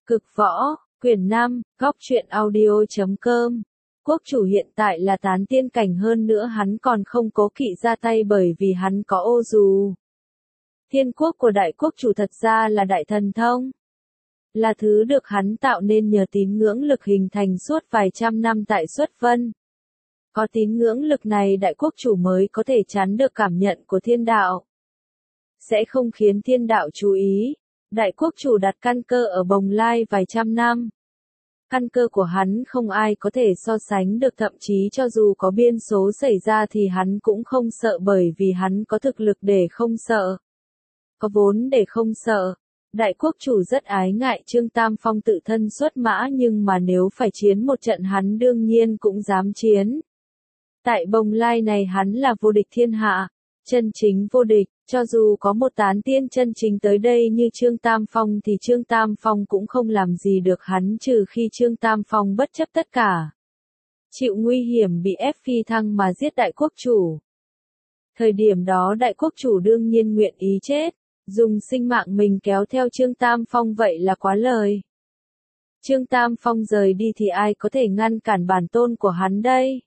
Cực võ, quyển 5, góc truyện audio.com. Quốc chủ hiện tại là tán tiên cảnh, hơn nữa hắn còn không cố kỵ ra tay bởi vì hắn có ô dù. Thiên quốc của đại quốc chủ thật ra là đại thần thông. Là thứ được hắn tạo nên nhờ tín ngưỡng lực hình thành suốt vài trăm năm tại Xuất Vân. Có tín ngưỡng lực này đại quốc chủ mới có thể chắn được cảm nhận của thiên đạo. Sẽ không khiến thiên đạo chú ý. Đại quốc chủ đặt căn cơ ở Bồng Lai vài trăm năm. Căn cơ của hắn không ai có thể so sánh được, thậm chí cho dù có biên số xảy ra thì hắn cũng không sợ bởi vì hắn có thực lực để không sợ. Có vốn để không sợ. Đại quốc chủ rất ái ngại Trương Tam Phong tự thân xuất mã, nhưng mà nếu phải chiến một trận hắn đương nhiên cũng dám chiến. Tại Bồng Lai này hắn là vô địch thiên hạ, chân chính vô địch. Cho dù có một tán tiên chân chính tới đây như Trương Tam Phong thì Trương Tam Phong cũng không làm gì được hắn, trừ khi Trương Tam Phong bất chấp tất cả, chịu nguy hiểm bị ép phi thăng mà giết đại quốc chủ. Thời điểm đó đại quốc chủ đương nhiên nguyện ý chết, dùng sinh mạng mình kéo theo Trương Tam Phong vậy là quá lời. Trương Tam Phong rời đi thì ai có thể ngăn cản bản tôn của hắn đây?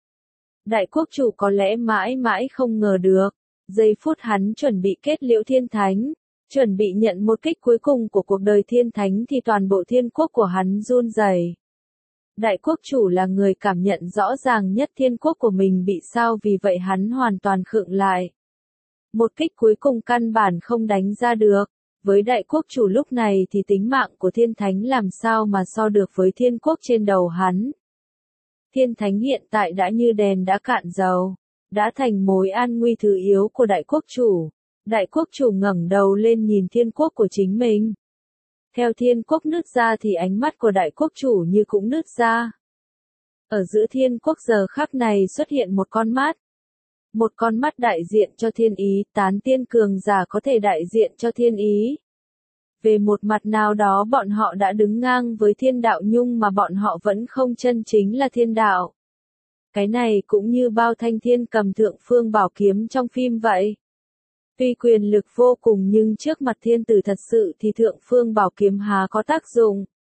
Đại quốc chủ có lẽ mãi mãi không ngờ được. Giây phút hắn chuẩn bị kết liễu thiên thánh, chuẩn bị nhận một kích cuối cùng của cuộc đời thiên thánh thì toàn bộ thiên quốc của hắn run rẩy. Đại quốc chủ là người cảm nhận rõ ràng nhất thiên quốc của mình bị sao, vì vậy hắn hoàn toàn khựng lại. Một kích cuối cùng căn bản không đánh ra được. Với đại quốc chủ lúc này thì tính mạng của thiên thánh làm sao mà so được với thiên quốc trên đầu hắn. Thiên thánh hiện tại đã như đèn đã cạn dầu. Đã thành mối an nguy thứ yếu của đại quốc chủ. Đại quốc chủ ngẩng đầu lên nhìn thiên quốc của chính mình. Theo thiên quốc nứt ra thì ánh mắt của đại quốc chủ như cũng nứt ra. Ở giữa thiên quốc giờ khắc này xuất hiện một con mắt. Một con mắt đại diện cho thiên ý, tán tiên cường giả có thể đại diện cho thiên ý. Về một mặt nào đó bọn họ đã đứng ngang với thiên đạo, nhưng mà bọn họ vẫn không chân chính là thiên đạo. Cái này cũng như bao thanh thiên cầm thượng phương bảo kiếm trong phim vậy. Tuy quyền lực vô cùng nhưng trước mặt thiên tử thật sự thì thượng phương bảo kiếm há có tác dụng.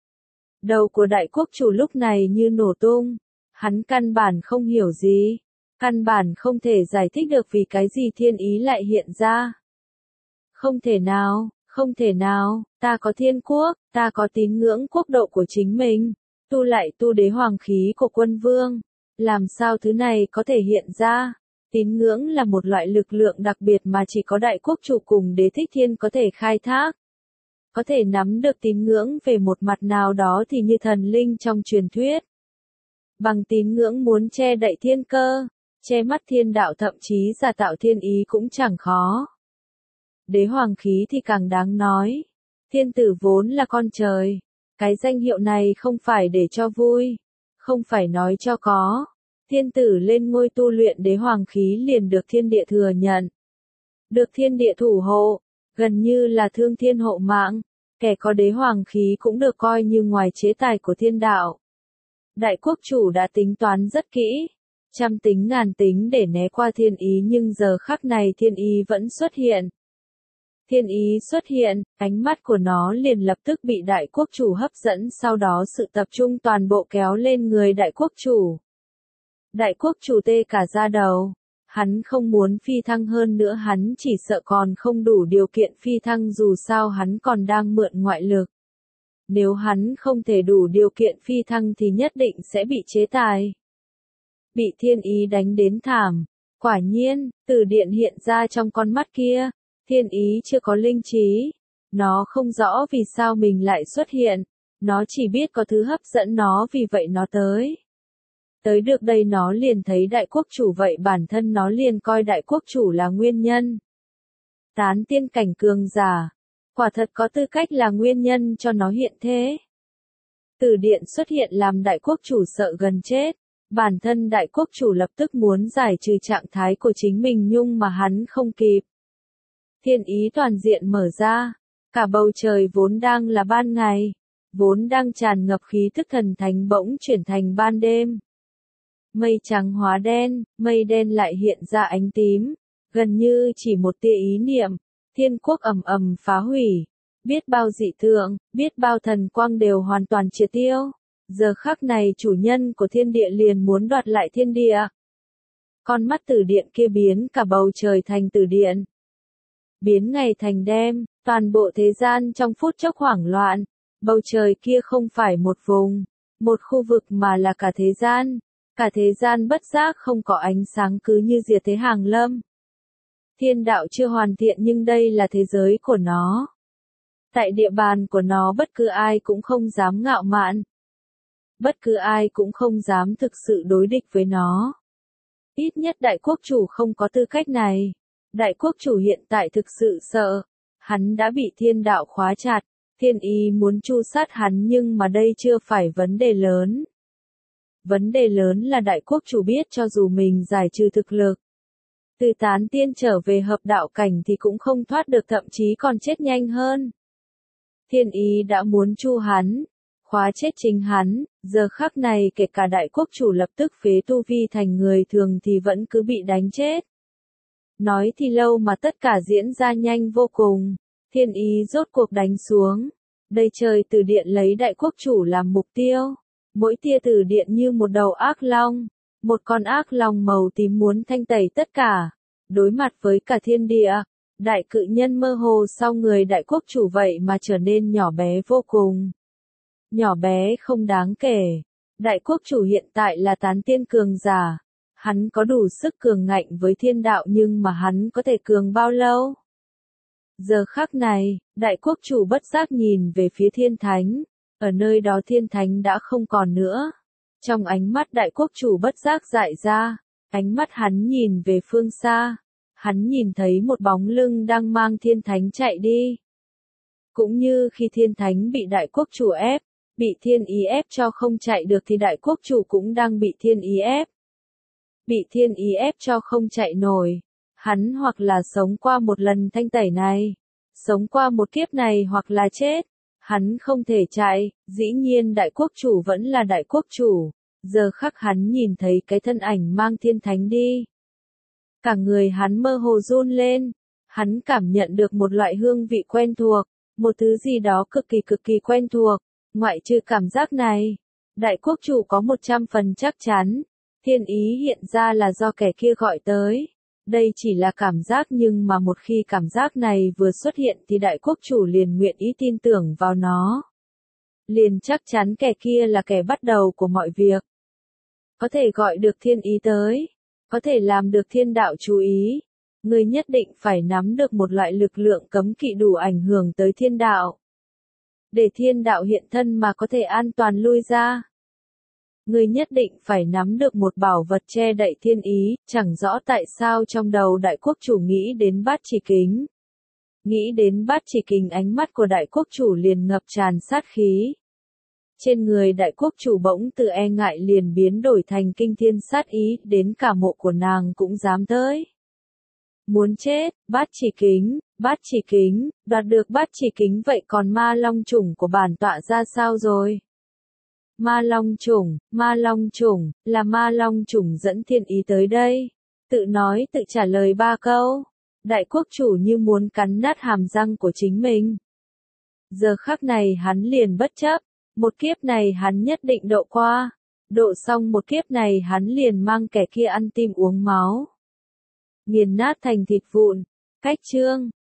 Đầu của đại quốc chủ lúc này như nổ tung. Hắn căn bản không hiểu gì. Căn bản không thể giải thích được vì cái gì thiên ý lại hiện ra. Không thể nào, không thể nào, ta có thiên quốc, ta có tín ngưỡng quốc độ của chính mình. Tu lại tu đế hoàng khí của quân vương. Làm sao thứ này có thể hiện ra? Tín ngưỡng là một loại lực lượng đặc biệt mà chỉ có đại quốc chủ cùng đế thích thiên có thể khai thác. Có thể nắm được tín ngưỡng về một mặt nào đó thì như thần linh trong truyền thuyết. Bằng tín ngưỡng muốn che đậy thiên cơ, che mắt thiên đạo, thậm chí giả tạo thiên ý cũng chẳng khó. Đế hoàng khí thì càng đáng nói. Thiên tử vốn là con trời. Cái danh hiệu này không phải để cho vui. Không phải nói cho có. Thiên tử lên ngôi tu luyện đế hoàng khí liền được thiên địa thừa nhận. Được thiên địa thủ hộ, gần như là thương thiên hộ mạng. Kẻ có đế hoàng khí cũng được coi như ngoài chế tài của thiên đạo. Đại quốc chủ đã tính toán rất kỹ, trăm tính ngàn tính để né qua thiên ý, nhưng giờ khắc này thiên ý vẫn xuất hiện. Thiên ý xuất hiện, ánh mắt của nó liền lập tức bị đại quốc chủ hấp dẫn, sau đó sự tập trung toàn bộ kéo lên người đại quốc chủ. Đại quốc chủ tê cả da đầu. Hắn không muốn phi thăng, hơn nữa hắn chỉ sợ còn không đủ điều kiện phi thăng, dù sao hắn còn đang mượn ngoại lực. Nếu hắn không thể đủ điều kiện phi thăng thì nhất định sẽ bị chế tài. Bị thiên ý đánh đến thảm. Quả nhiên, từ điện hiện ra trong con mắt kia. Thiên ý chưa có linh trí. Nó không rõ vì sao mình lại xuất hiện. Nó chỉ biết có thứ hấp dẫn nó, vì vậy nó tới. Tới được đây nó liền thấy đại quốc chủ, vậy bản thân nó liền coi đại quốc chủ là nguyên nhân. Tán tiên cảnh cường giả. Quả thật có tư cách là nguyên nhân cho nó hiện thế. Từ điện xuất hiện làm đại quốc chủ sợ gần chết. Bản thân đại quốc chủ lập tức muốn giải trừ trạng thái của chính mình nhưng mà hắn không kịp. Thiên ý toàn diện mở ra. Cả bầu trời vốn đang là ban ngày. Vốn đang tràn ngập khí thức thần thánh bỗng chuyển thành ban đêm. Mây trắng hóa đen, mây đen lại hiện ra ánh tím. Gần như chỉ một tia ý niệm. Thiên quốc ầm ầm phá hủy. biết bao dị tượng, biết bao thần quang đều hoàn toàn triệt tiêu. Giờ khắc này chủ nhân của thiên địa liền muốn đoạt lại thiên địa. Con mắt tử điện kia biến cả bầu trời thành tử điện. Biến ngày thành đêm, toàn bộ thế gian trong phút chốc hoảng loạn. Bầu trời kia không phải một vùng, một khu vực mà là cả thế gian. Cả thế gian bất giác không có ánh sáng cứ như diệt thế hàng lâm. Thiên đạo chưa hoàn thiện nhưng đây là thế giới của nó. Tại địa bàn của nó bất cứ ai cũng không dám ngạo mạn. Bất cứ ai cũng không dám thực sự đối địch với nó. Ít nhất đại quốc chủ không có tư cách này. Đại quốc chủ hiện tại thực sự sợ. Hắn đã bị thiên đạo khóa chặt. Thiên ý muốn tru sát hắn nhưng mà đây chưa phải vấn đề lớn. Vấn đề lớn là đại quốc chủ biết cho dù mình giải trừ thực lực. Từ tán tiên trở về hợp đạo cảnh thì cũng không thoát được thậm chí còn chết nhanh hơn. Thiên ý đã muốn tru hắn. Khóa chết chính hắn, giờ khắc này kể cả đại quốc chủ lập tức phế tu vi thành người thường thì vẫn cứ bị đánh chết. Nói thì lâu mà tất cả diễn ra nhanh vô cùng, thiên ý rốt cuộc đánh xuống. Đây trời từ điện lấy đại quốc chủ làm mục tiêu, mỗi tia từ điện như một đầu ác long, một con ác long màu tím muốn thanh tẩy tất cả, đối mặt với cả thiên địa. Đại cự nhân mơ hồ sau người đại quốc chủ vậy mà trở nên nhỏ bé vô cùng. Nhỏ bé không đáng kể. Đại quốc chủ hiện tại là tán tiên cường giả. Hắn có đủ sức cường ngạnh với thiên đạo nhưng mà hắn có thể cường bao lâu? Giờ khắc này, đại quốc chủ bất giác nhìn về phía thiên thánh. Ở nơi đó thiên thánh đã không còn nữa. Trong ánh mắt đại quốc chủ bất giác dại ra. Ánh mắt hắn nhìn về phương xa. Hắn nhìn thấy một bóng lưng đang mang thiên thánh chạy đi. Cũng như khi thiên thánh bị đại quốc chủ ép. Bị thiên ý ép cho không chạy được thì đại quốc chủ cũng đang bị thiên ý ép. Bị thiên ý ép cho không chạy nổi. Hắn hoặc là sống qua một lần thanh tẩy này. Sống qua một kiếp này hoặc là chết. Hắn không thể chạy, dĩ nhiên đại quốc chủ vẫn là đại quốc chủ. Giờ khắc hắn nhìn thấy cái thân ảnh mang thiên thánh đi. Cả người hắn mơ hồ run lên. Hắn cảm nhận được một loại hương vị quen thuộc. Một thứ gì đó cực kỳ quen thuộc. Ngoại trừ cảm giác này, đại quốc chủ có 100% chắc chắn, thiên ý hiện ra là do kẻ kia gọi tới. Đây chỉ là cảm giác nhưng mà một khi cảm giác này vừa xuất hiện thì đại quốc chủ liền nguyện ý tin tưởng vào nó. Liền chắc chắn kẻ kia là kẻ bắt đầu của mọi việc. Có thể gọi được thiên ý tới, có thể làm được thiên đạo chú ý. Người nhất định phải nắm được một loại lực lượng cấm kỵ đủ ảnh hưởng tới thiên đạo. Để thiên đạo hiện thân mà có thể an toàn lui ra. Người nhất định phải nắm được một bảo vật che đậy thiên ý, chẳng rõ tại sao trong đầu đại quốc chủ nghĩ đến bát chỉ kính. Nghĩ đến bát chỉ kính ánh mắt của đại quốc chủ liền ngập tràn sát khí. Trên người đại quốc chủ bỗng từ e ngại liền biến đổi thành kinh thiên sát ý, đến cả mộ của nàng cũng dám tới. Muốn chết, bát chỉ kính, đoạt được bát chỉ kính vậy còn ma long chủng của bản tọa ra sao rồi? Ma long chủng, là ma long chủng dẫn thiên ý tới đây. Tự nói tự trả lời 3 câu. Đại quốc chủ như muốn cắn nát hàm răng của chính mình. Giờ khắc này hắn liền bất chấp. Một kiếp này hắn nhất định độ qua. Độ xong một kiếp này hắn liền mang kẻ kia ăn tim uống máu. Nghiền nát thành thịt vụn. Cách chương